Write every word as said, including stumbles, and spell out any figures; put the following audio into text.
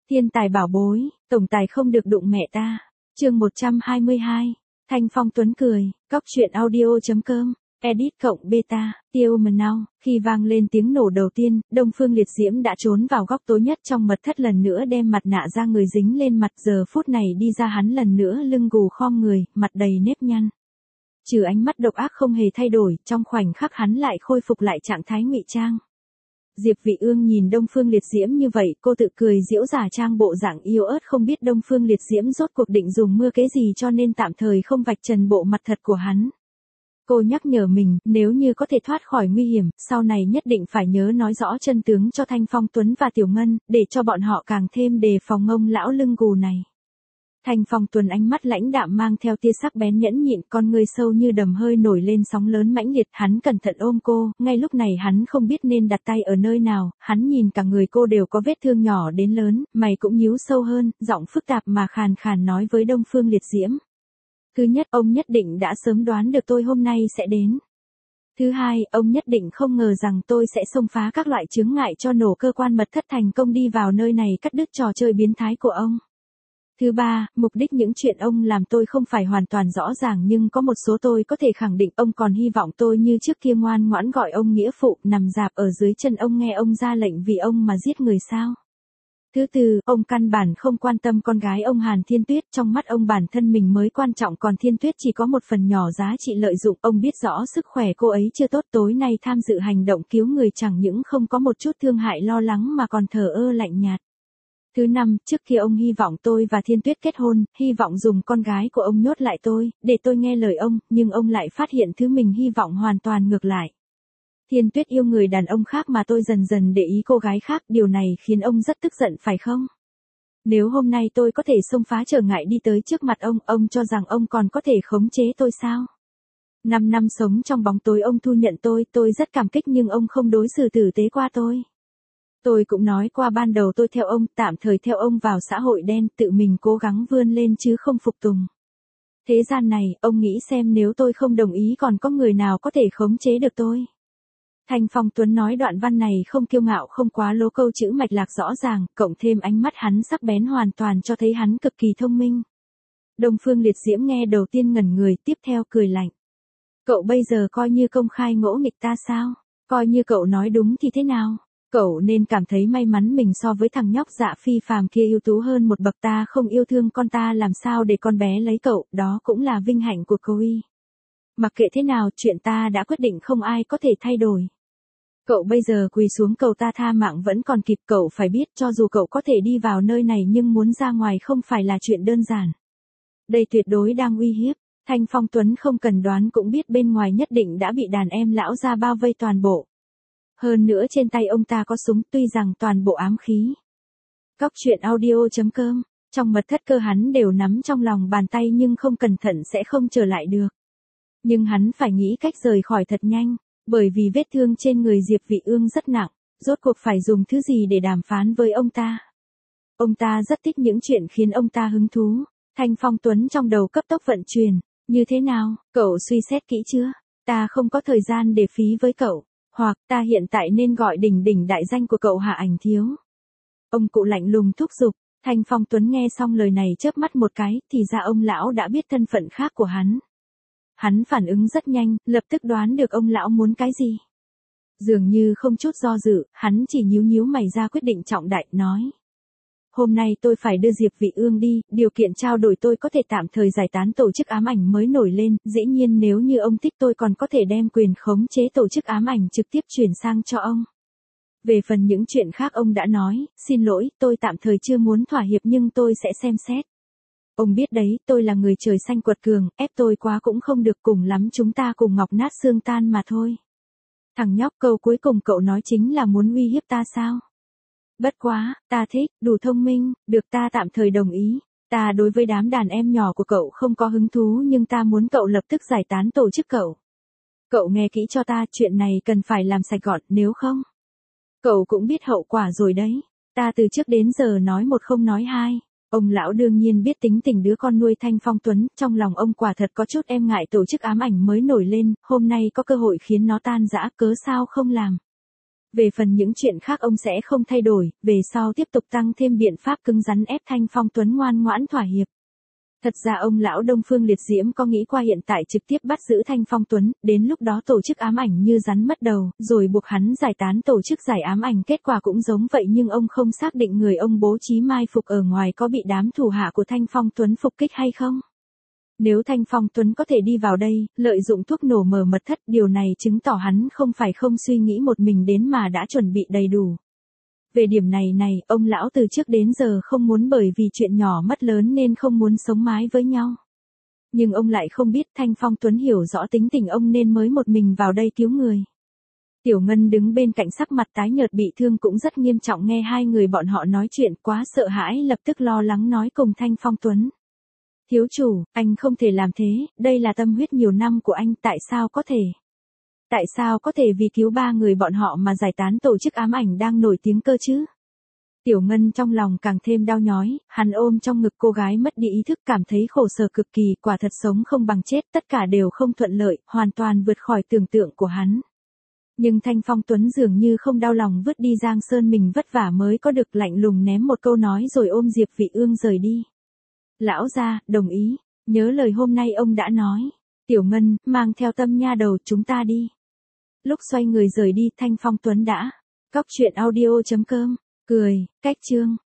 Thiên tài bảo bối, tổng tài không được đụng mẹ ta. Chương một trăm hai mươi hai. Thanh Phong Tuấn cười, cóc truyện audio chấm com, edit cộng beta, tiêu mờ nào. Khi vang lên tiếng nổ đầu tiên, Đông Phương Liệt Diễm đã trốn vào góc tối nhất trong mật thất lần nữa đem mặt nạ ra người dính lên mặt. Giờ phút này đi ra hắn lần nữa lưng gù khom người, mặt đầy nếp nhăn. Trừ ánh mắt độc ác không hề thay đổi, trong khoảnh khắc hắn lại khôi phục lại trạng thái ngụy trang. Diệp Vị Ương nhìn Đông Phương Liệt Diễm như vậy, cô tự cười giễu giả trang bộ dạng yếu ớt, không biết Đông Phương Liệt Diễm rốt cuộc định dùng mưa kế gì cho nên tạm thời không vạch trần bộ mặt thật của hắn. Cô nhắc nhở mình, nếu như có thể thoát khỏi nguy hiểm, sau này nhất định phải nhớ nói rõ chân tướng cho Thanh Phong Tuấn và Tiểu Ngân, để cho bọn họ càng thêm đề phòng ngông lão lưng gù này. Thanh Phong Tuấn ánh mắt lãnh đạm mang theo tia sắc bén nhẫn nhịn, con người sâu như đầm hơi nổi lên sóng lớn mãnh liệt. Hắn cẩn thận ôm cô, ngay lúc này hắn không biết nên đặt tay ở nơi nào. Hắn nhìn cả người cô đều có vết thương nhỏ đến lớn, mày cũng nhíu sâu hơn, giọng phức tạp mà khàn khàn nói với Đông Phương Liệt Diễm. Thứ nhất, ông nhất định đã sớm đoán được tôi hôm nay sẽ đến. Thứ hai, ông nhất định không ngờ rằng tôi sẽ xông phá các loại chướng ngại cho nổ cơ quan mật thất thành công đi vào nơi này cắt đứt trò chơi biến thái của ông. Thứ ba, mục đích những chuyện ông làm tôi không phải hoàn toàn rõ ràng, nhưng có một số tôi có thể khẳng định. Ông còn hy vọng tôi như trước kia ngoan ngoãn gọi ông nghĩa phụ, nằm dạp ở dưới chân ông nghe ông ra lệnh vì ông mà giết người sao. Thứ tư, ông căn bản không quan tâm con gái ông Hàn Thiên Tuyết, trong mắt ông bản thân mình mới quan trọng, còn Thiên Tuyết chỉ có một phần nhỏ giá trị lợi dụng. Ông biết rõ sức khỏe cô ấy chưa tốt, tối nay tham dự hành động cứu người chẳng những không có một chút thương hại lo lắng mà còn thờ ơ lạnh nhạt. Thứ năm, trước kia ông hy vọng tôi và Thiên Tuyết kết hôn, hy vọng dùng con gái của ông nhốt lại tôi, để tôi nghe lời ông, nhưng ông lại phát hiện thứ mình hy vọng hoàn toàn ngược lại. Thiên Tuyết yêu người đàn ông khác mà tôi dần dần để ý cô gái khác, điều này khiến ông rất tức giận phải không? Nếu hôm nay tôi có thể xông phá trở ngại đi tới trước mặt ông, ông cho rằng ông còn có thể khống chế tôi sao? Năm năm sống trong bóng tối ông thu nhận tôi, tôi rất cảm kích, nhưng ông không đối xử tử tế qua tôi. Tôi cũng nói qua ban đầu tôi theo ông, tạm thời theo ông vào xã hội đen, tự mình cố gắng vươn lên chứ không phục tùng. Thế gian này, ông nghĩ xem nếu tôi không đồng ý còn có người nào có thể khống chế được tôi. Thanh Phong Tuấn nói đoạn văn này không kiêu ngạo không quá lố, câu chữ mạch lạc rõ ràng, cộng thêm ánh mắt hắn sắc bén hoàn toàn cho thấy hắn cực kỳ thông minh. Đông Phương Liệt Diễm nghe đầu tiên ngẩn người, tiếp theo cười lạnh. Cậu bây giờ coi như công khai ngỗ nghịch ta sao? Coi như cậu nói đúng thì thế nào? Cậu nên cảm thấy may mắn mình so với thằng nhóc Dạ Phi Phàm kia ưu tú hơn một bậc. Ta không yêu thương con ta, làm sao để con bé lấy cậu, đó cũng là vinh hạnh của cô y. Mặc kệ thế nào, chuyện ta đã quyết định, không ai có thể thay đổi. Cậu bây giờ quỳ xuống cầu ta tha mạng vẫn còn kịp. Cậu phải biết, cho dù cậu có thể đi vào nơi này nhưng muốn ra ngoài không phải là chuyện đơn giản. Đây tuyệt đối đang uy hiếp. Thanh Phong Tuấn không cần đoán cũng biết bên ngoài nhất định đã bị đàn em lão ra bao vây toàn bộ. Hơn nữa trên tay ông ta có súng, tuy rằng toàn bộ ám khí. Cóc truyện audio chấm com, trong mật thất cơ hắn đều nắm trong lòng bàn tay nhưng không cẩn thận sẽ không trở lại được. Nhưng hắn phải nghĩ cách rời khỏi thật nhanh, bởi vì vết thương trên người Diệp Vị Ương rất nặng, rốt cuộc phải dùng thứ gì để đàm phán với ông ta. Ông ta rất thích những chuyện khiến ông ta hứng thú. Thanh Phong Tuấn trong đầu cấp tốc vận chuyển, như thế nào, cậu suy xét kỹ chưa? Ta không có thời gian để phí với cậu. Hoặc ta hiện tại nên gọi đỉnh đỉnh đại danh của cậu Hạ Ảnh Thiếu. Ông cụ lạnh lùng thúc giục. Thanh Phong Tuấn nghe xong lời này chớp mắt một cái, thì ra ông lão đã biết thân phận khác của hắn. Hắn phản ứng rất nhanh, lập tức đoán được ông lão muốn cái gì. Dường như không chút do dự, hắn chỉ nhíu nhíu mày ra quyết định trọng đại, nói. Hôm nay tôi phải đưa Diệp Vị Ương đi, điều kiện trao đổi tôi có thể tạm thời giải tán tổ chức ám ảnh mới nổi lên, dĩ nhiên nếu như ông thích tôi còn có thể đem quyền khống chế tổ chức ám ảnh trực tiếp chuyển sang cho ông. Về phần những chuyện khác ông đã nói, xin lỗi, tôi tạm thời chưa muốn thỏa hiệp nhưng tôi sẽ xem xét. Ông biết đấy, tôi là người trời xanh quật cường, ép tôi quá cũng không được, cùng lắm chúng ta cùng ngọc nát xương tan mà thôi. Thằng nhóc, câu cuối cùng cậu nói chính là muốn uy hiếp ta sao? Bất quá, ta thích, đủ thông minh, được, ta tạm thời đồng ý. Ta đối với đám đàn em nhỏ của cậu không có hứng thú nhưng ta muốn cậu lập tức giải tán tổ chức cậu. Cậu nghe kỹ cho ta, chuyện này cần phải làm sạch gọn, nếu không. Cậu cũng biết hậu quả rồi đấy. Ta từ trước đến giờ nói một không nói hai. Ông lão đương nhiên biết tính tình đứa con nuôi Thanh Phong Tuấn, trong lòng ông quả thật có chút em ngại tổ chức ám ảnh mới nổi lên, hôm nay có cơ hội khiến nó tan rã, cớ sao không làm. Về phần những chuyện khác ông sẽ không thay đổi, về sau tiếp tục tăng thêm biện pháp cứng rắn ép Thanh Phong Tuấn ngoan ngoãn thỏa hiệp. Thật ra ông lão Đông Phương Liệt Diễm có nghĩ qua hiện tại trực tiếp bắt giữ Thanh Phong Tuấn, đến lúc đó tổ chức ám ảnh như rắn mất đầu, rồi buộc hắn giải tán tổ chức giải ám ảnh, kết quả cũng giống vậy, nhưng ông không xác định người ông bố trí mai phục ở ngoài có bị đám thủ hạ của Thanh Phong Tuấn phục kích hay không. Nếu Thanh Phong Tuấn có thể đi vào đây, lợi dụng thuốc nổ mở mật thất, điều này chứng tỏ hắn không phải không suy nghĩ một mình đến mà đã chuẩn bị đầy đủ. Về điểm này này, ông lão từ trước đến giờ không muốn bởi vì chuyện nhỏ mất lớn nên không muốn sống mái với nhau. Nhưng ông lại không biết Thanh Phong Tuấn hiểu rõ tính tình ông nên mới một mình vào đây cứu người. Tiểu Ngân đứng bên cạnh sắc mặt tái nhợt bị thương cũng rất nghiêm trọng, nghe hai người bọn họ nói chuyện quá sợ hãi, lập tức lo lắng nói cùng Thanh Phong Tuấn. Thiếu chủ, anh không thể làm thế, đây là tâm huyết nhiều năm của anh, tại sao có thể? Tại sao có thể vì cứu ba người bọn họ mà giải tán tổ chức ám ảnh đang nổi tiếng cơ chứ? Tiểu Ngân trong lòng càng thêm đau nhói, hắn ôm trong ngực cô gái mất đi ý thức cảm thấy khổ sở cực kỳ, quả thật sống không bằng chết, tất cả đều không thuận lợi, hoàn toàn vượt khỏi tưởng tượng của hắn. Nhưng Thanh Phong Tuấn dường như không đau lòng vứt đi Giang Sơn mình vất vả mới có được, lạnh lùng ném một câu nói rồi ôm Diệp Vị Ương rời đi. Lão gia, đồng ý, nhớ lời hôm nay ông đã nói. Tiểu Ngân, mang theo Tâm nha đầu chúng ta đi. Lúc xoay người rời đi, Thanh Phong Tuấn đã. Cóc truyện audio chấm com, cười, cách chương.